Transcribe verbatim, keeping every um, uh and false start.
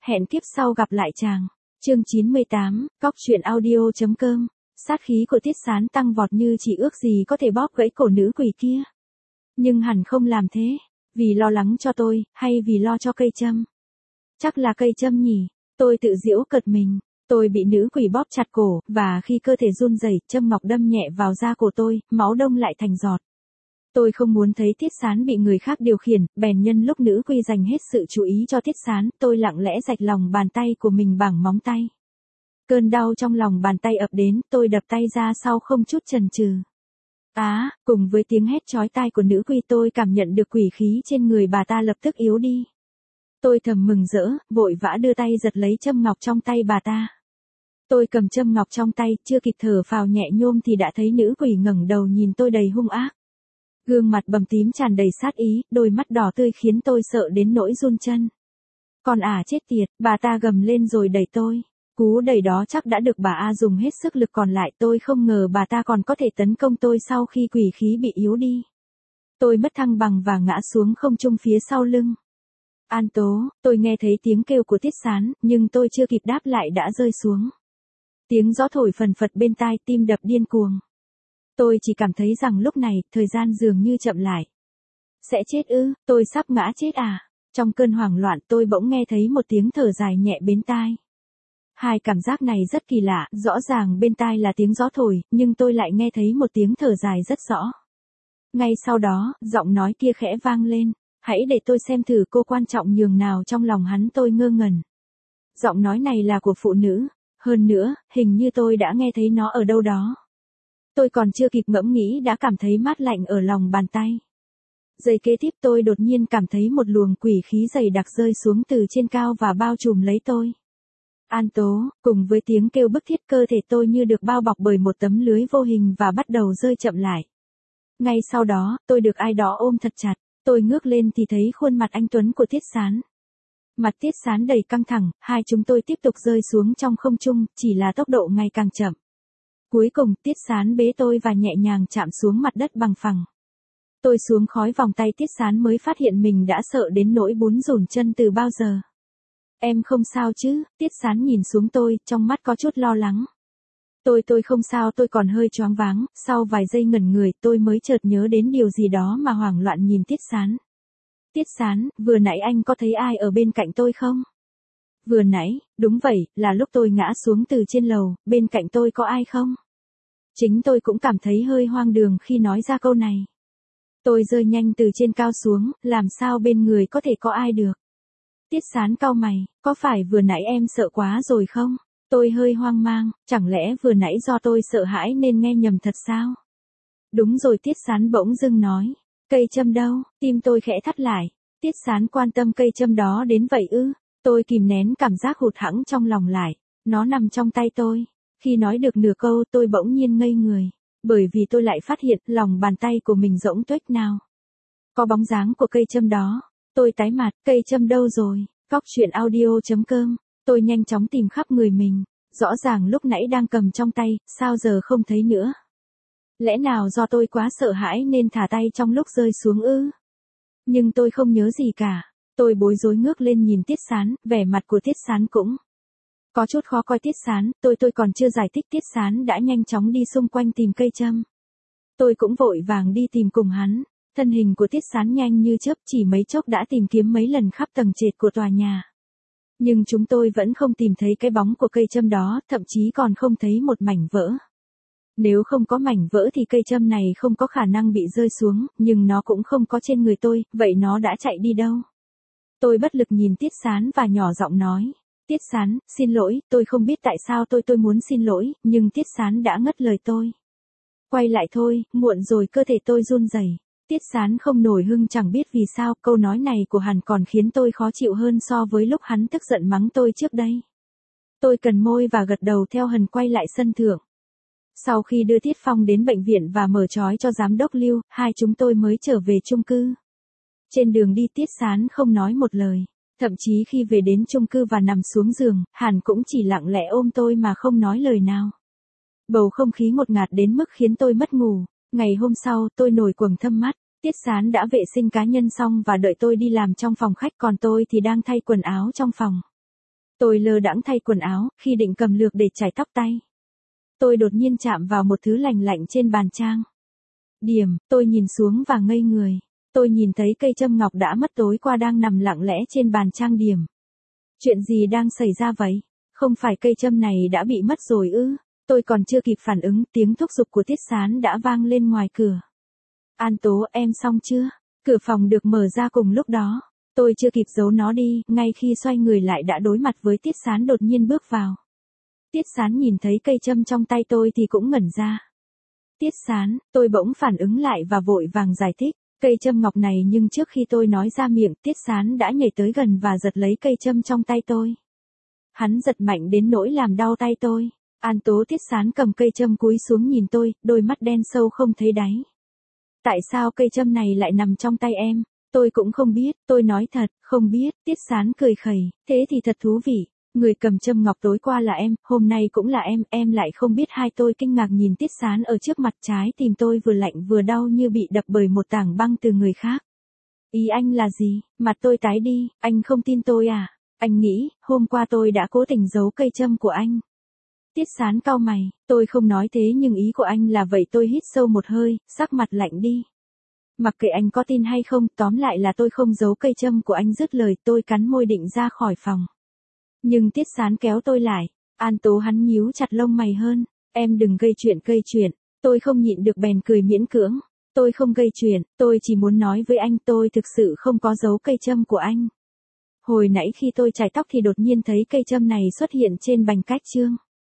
Hẹn kiếp sau gặp lại chàng. Chương chín mươi tám, cóc truyện audio.com. Sát khí của Tiết Sán tăng vọt như chỉ ước gì có thể bóp gãy cổ nữ quỷ kia. Nhưng hẳn không làm thế. Vì lo lắng cho tôi, hay vì lo cho cây châm? Chắc là cây châm nhỉ. Tôi tự giễu cợt mình. Tôi bị nữ quỷ bóp chặt cổ, và khi cơ thể run rẩy, châm ngọc đâm nhẹ vào da cổ tôi, máu đông lại thành giọt. Tôi không muốn thấy Tiết Sán bị người khác điều khiển, bèn nhân lúc nữ quỷ dành hết sự chú ý cho Tiết Sán, tôi lặng lẽ rạch lòng bàn tay của mình bằng móng tay. Cơn đau trong lòng bàn tay ập đến, tôi đập tay ra sau không chút chần chừ. Á, à, cùng với tiếng hét chói tai của nữ quỷ tôi cảm nhận được quỷ khí trên người bà ta lập tức yếu đi. Tôi thầm mừng rỡ, vội vã đưa tay giật lấy châm ngọc trong tay bà ta. Tôi cầm châm ngọc trong tay, chưa kịp thở phào nhẹ nhõm thì đã thấy nữ quỷ ngẩng đầu nhìn tôi đầy hung ác. Gương mặt bầm tím tràn đầy sát ý, đôi mắt đỏ tươi khiến tôi sợ đến nỗi run chân. Còn ả chết tiệt, bà ta gầm lên rồi đẩy tôi. Cú đẩy đó chắc đã được bà A dùng hết sức lực còn lại, tôi không ngờ bà ta còn có thể tấn công tôi sau khi quỷ khí bị yếu đi. Tôi mất thăng bằng và ngã xuống không trung phía sau lưng. An Tố, tôi nghe thấy tiếng kêu của Tiết Sán, nhưng tôi chưa kịp đáp lại đã rơi xuống. Tiếng gió thổi phần phật bên tai, tim đập điên cuồng. Tôi chỉ cảm thấy rằng lúc này, thời gian dường như chậm lại. Sẽ chết ư, tôi sắp ngã chết à? Trong cơn hoảng loạn tôi bỗng nghe thấy một tiếng thở dài nhẹ bên tai. Hai cảm giác này rất kỳ lạ, rõ ràng bên tai là tiếng gió thổi, nhưng tôi lại nghe thấy một tiếng thở dài rất rõ. Ngay sau đó, giọng nói kia khẽ vang lên. Hãy để tôi xem thử cô quan trọng nhường nào trong lòng hắn. Tôi ngơ ngẩn. Giọng nói này là của phụ nữ. Hơn nữa, hình như tôi đã nghe thấy nó ở đâu đó. Tôi còn chưa kịp ngẫm nghĩ đã cảm thấy mát lạnh ở lòng bàn tay. Giây kế tiếp tôi đột nhiên cảm thấy một luồng quỷ khí dày đặc rơi xuống từ trên cao và bao trùm lấy tôi. An Tố, cùng với tiếng kêu bức thiết, cơ thể tôi như được bao bọc bởi một tấm lưới vô hình và bắt đầu rơi chậm lại. Ngay sau đó, tôi được ai đó ôm thật chặt. Tôi ngước lên thì thấy khuôn mặt anh tuấn của Tiết Sán. Mặt Tiết Sán đầy căng thẳng, hai chúng tôi tiếp tục rơi xuống trong không trung, chỉ là tốc độ ngày càng chậm. Cuối cùng, Tiết Sán bế tôi và nhẹ nhàng chạm xuống mặt đất bằng phẳng. Tôi xuống khói vòng tay Tiết Sán mới phát hiện mình đã sợ đến nỗi bún rùn chân từ bao giờ. Em không sao chứ? Tiết Sán nhìn xuống tôi, trong mắt có chút lo lắng. Tôi tôi không sao, tôi còn hơi choáng váng, sau vài giây ngẩn người tôi mới chợt nhớ đến điều gì đó mà hoảng loạn nhìn Tiết Sán. Tiết Sán, vừa nãy anh có thấy ai ở bên cạnh tôi không? Vừa nãy, đúng vậy, là lúc tôi ngã xuống từ trên lầu, bên cạnh tôi có ai không? Chính tôi cũng cảm thấy hơi hoang đường khi nói ra câu này. Tôi rơi nhanh từ trên cao xuống, làm sao bên người có thể có ai được? Tiết Sán cau mày, có phải vừa nãy em sợ quá rồi không? Tôi hơi hoang mang, chẳng lẽ vừa nãy do tôi sợ hãi nên nghe nhầm thật sao? Đúng rồi, Tiết Sán bỗng dưng nói. Cây châm đâu? Tim tôi khẽ thắt lại. Tiết Sán quan tâm cây châm đó đến vậy ư? Tôi kìm nén cảm giác hụt hẫng trong lòng lại. Nó nằm trong tay tôi. Khi nói được nửa câu tôi bỗng nhiên ngây người. Bởi vì tôi lại phát hiện lòng bàn tay của mình rỗng tuếch nào. Có bóng dáng của cây châm đó. Tôi tái mặt, cây châm đâu rồi? Cóc truyện audio.com. Tôi nhanh chóng tìm khắp người mình. Rõ ràng lúc nãy đang cầm trong tay, sao giờ không thấy nữa? Lẽ nào do tôi quá sợ hãi nên thả tay trong lúc rơi xuống ư? Nhưng tôi không nhớ gì cả. Tôi bối rối ngước lên nhìn Tiết Sán, vẻ mặt của Tiết Sán cũng có chút khó coi. Tiết Sán, tôi tôi còn chưa giải thích, Tiết Sán đã nhanh chóng đi xung quanh tìm cây châm. Tôi cũng vội vàng đi tìm cùng hắn. Thân hình của Tiết Sán nhanh như chớp, chỉ mấy chốc đã tìm kiếm mấy lần khắp tầng trệt của tòa nhà. Nhưng chúng tôi vẫn không tìm thấy cái bóng của cây châm đó, thậm chí còn không thấy một mảnh vỡ. Nếu không có mảnh vỡ thì cây châm này không có khả năng bị rơi xuống, nhưng nó cũng không có trên người tôi, vậy nó đã chạy đi đâu? Tôi bất lực nhìn Tiết Sán và nhỏ giọng nói. Tiết Sán, xin lỗi, tôi không biết tại sao tôi tôi muốn xin lỗi, nhưng Tiết Sán đã ngắt lời tôi. Quay lại thôi, muộn rồi. Cơ thể tôi run rẩy. Tiết Sán không nổi hưng, chẳng biết vì sao, câu nói này của hắn còn khiến tôi khó chịu hơn so với lúc hắn tức giận mắng tôi trước đây. Tôi cần môi và gật đầu theo hắn quay lại sân thượng. Sau khi đưa Tiết Phong đến bệnh viện và mở trói cho giám đốc Lưu, hai chúng tôi mới trở về chung cư. Trên đường đi Tiết Sán không nói một lời, thậm chí khi về đến chung cư và nằm xuống giường, hắn cũng chỉ lặng lẽ ôm tôi mà không nói lời nào. Bầu không khí ngột ngạt đến mức khiến tôi mất ngủ. Ngày hôm sau, tôi nổi quầng thâm mắt. Tiết Sán đã vệ sinh cá nhân xong và đợi tôi đi làm trong phòng khách, còn tôi thì đang thay quần áo trong phòng. Tôi lơ đãng thay quần áo, khi định cầm lược để chải tóc tay. Tôi đột nhiên chạm vào một thứ lành lạnh trên bàn trang điểm, tôi nhìn xuống và ngây người. Tôi nhìn thấy cây châm ngọc đã mất tối qua đang nằm lặng lẽ trên bàn trang điểm. Chuyện gì đang xảy ra vậy? Không phải cây châm này đã bị mất rồi ư? Tôi còn chưa kịp phản ứng, tiếng thúc giục của Tiết Sán đã vang lên ngoài cửa. An Tố, em xong chưa? Cửa phòng được mở ra cùng lúc đó. Tôi chưa kịp giấu nó đi, ngay khi xoay người lại đã đối mặt với Tiết Sán đột nhiên bước vào. Tiết Sán nhìn thấy cây châm trong tay tôi thì cũng ngẩn ra. Tiết Sán, tôi bỗng phản ứng lại và vội vàng giải thích. Cây châm ngọc này, nhưng trước khi tôi nói ra miệng, Tiết Sán đã nhảy tới gần và giật lấy cây châm trong tay tôi. Hắn giật mạnh đến nỗi làm đau tay tôi. An Tố, Tiết Sán cầm cây châm cúi xuống nhìn tôi, đôi mắt đen sâu không thấy đáy. Tại sao cây châm này lại nằm trong tay em? Tôi cũng không biết, tôi nói thật, không biết. Tiết Sán cười khẩy, thế thì thật thú vị. Người cầm châm ngọc tối qua là em, hôm nay cũng là em, em lại không biết. Hai tôi kinh ngạc nhìn Tiết Sán ở trước mặt, trái tim tôi vừa lạnh vừa đau như bị đập bởi một tảng băng từ người khác. Ý anh là gì? Mặt tôi tái đi, anh không tin tôi à? Anh nghĩ, hôm qua tôi đã cố tình giấu cây châm của anh. Tiết Sán cau mày, tôi không nói thế nhưng ý của anh là vậy. Tôi hít sâu một hơi, sắc mặt lạnh đi. Mặc kệ anh có tin hay không, tóm lại là tôi không giấu cây châm của anh. Dứt lời tôi cắn môi định ra khỏi phòng. Nhưng Tiết Sán kéo tôi lại. An Tố, hắn nhíu chặt lông mày hơn. Em đừng gây chuyện gây chuyện. Tôi không nhịn được bèn cười miễn cưỡng. Tôi không gây chuyện, tôi chỉ muốn nói với anh tôi thực sự không có giấu cây châm của anh. Hồi nãy khi tôi chải tóc thì đột nhiên thấy cây châm này xuất hiện trên bành cách chương.